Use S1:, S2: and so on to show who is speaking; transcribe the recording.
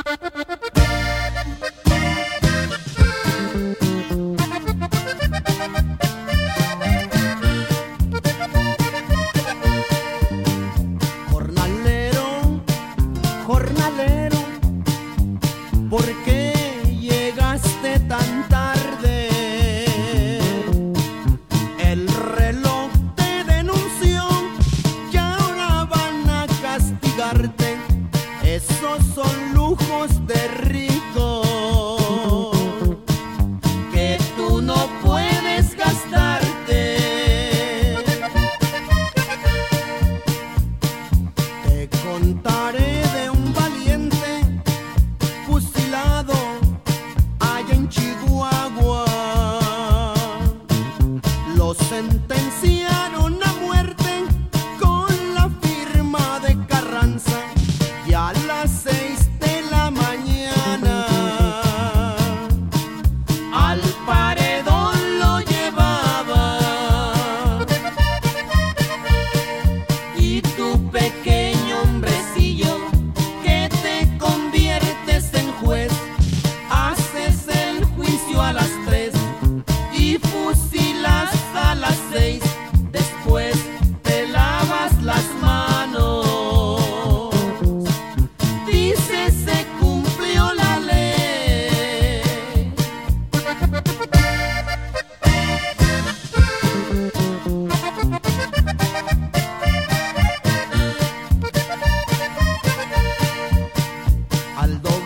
S1: Jornalero, jornalero, ¿por qué llegaste tan tarde? El reloj te denunció y ahora van a castigarte. Esos son lujos de rico que tú no puedes gastarte. Te contaré de un valiente fusilado allá en Chihuahua. Lo sentenciaron a muerte con la firma de Carranza y a las 6 de la mañana al paredón lo llevaba. Y tu pequeño hombrecillo que te conviertes en juez, haces el juicio a las 3 y fusilas a las 6. Después te lavas las manos. Dice se cumplió la ley. Al